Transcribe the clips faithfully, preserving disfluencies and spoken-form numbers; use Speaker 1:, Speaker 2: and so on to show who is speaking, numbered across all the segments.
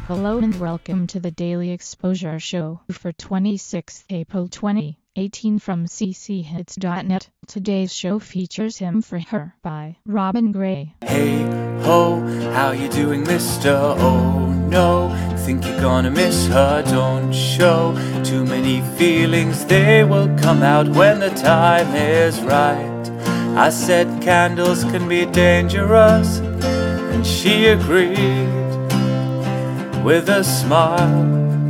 Speaker 1: Hello and welcome to the Daily Exposure Show for twenty-sixth April twenty eighteen from c c hits dot net. Today's show features Him for Her by Robin Gray.
Speaker 2: Hey ho, how you doing, mister? Oh no, think you're gonna miss her, don't show too many feelings, they will come out when the time is right. I said candles can be dangerous, and she agreed with a smile.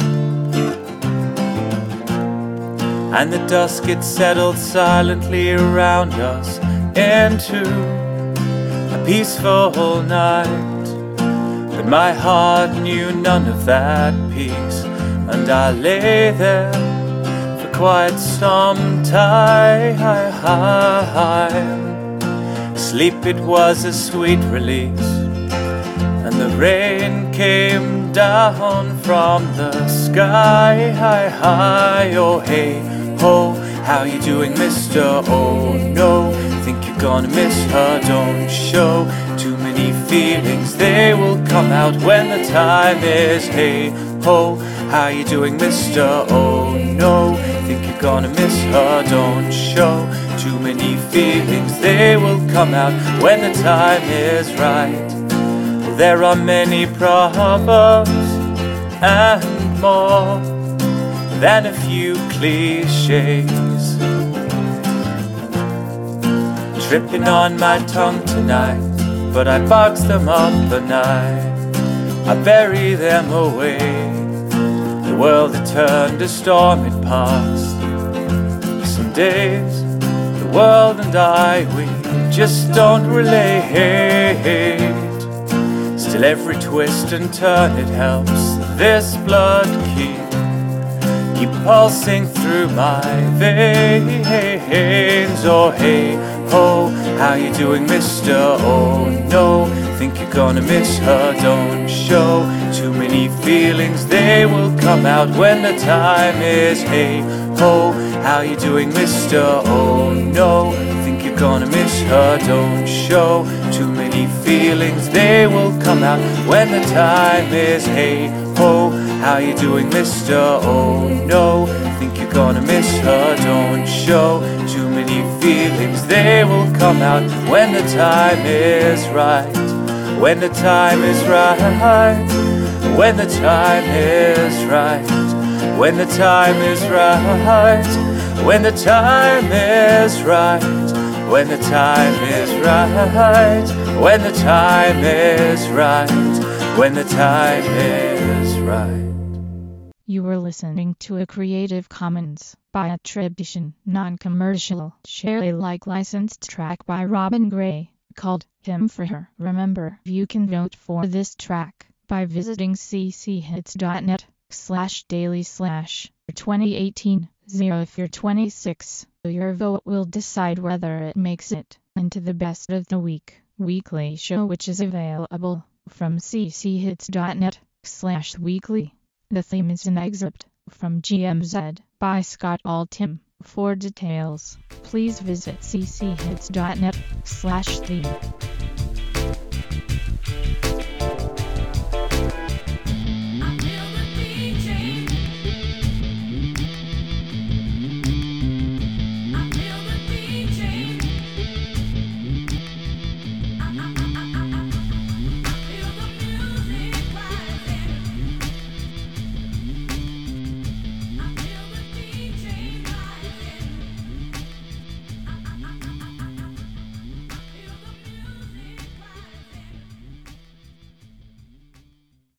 Speaker 2: And the dusk it settled silently around us into a peaceful night. But my heart knew none of that peace, and I lay there for quite some time. Sleep, it was a sweet release, and the rain came down from the sky. Oh hey ho, how you doing, mister? Oh no, think you're gonna miss her, don't show too many feelings, they will come out when the time is. Hey ho, how you doing, mister? Oh no, think you're gonna miss her, don't show too many feelings, they will come out when the time is right. There are many proverbs and more than a few cliches tripping on my tongue tonight, but I box them up at night, I bury them away. The world had turned a storm, it passed. Some days the world and I, we just don't relate. Still every twist and turn it helps this blood keep Keep pulsing through my veins. Oh hey ho, how you doing, mister? Oh no, think you're gonna miss her, don't show too many feelings, they will come out when the time is. Hey ho, how you doing, mister? Oh no, think you're gonna miss her, don't show too many feelings, they will come out when the time is. Hey ho, how you doing, mister? Oh no, think you're gonna miss her, don't show too many feelings, they will come out when the time is right. When the time is right, when the time is right, when the time is right, when the time is right, when the time is right, when the time is right, when the time is right.
Speaker 1: You were listening to a Creative Commons by attribution, non-commercial, share Alike licensed track by Robin Gray, called Him for Her. Remember, you can vote for this track by visiting c c hits dot net slash daily slash twenty eighteen zero. If you're twenty-six, your vote will decide whether it makes it into the best of the week weekly show, which is available from c c hits dot net slash weekly. The theme is an excerpt from G M Z by Scott Altham. For details, please visit c c hits dot net slash theme.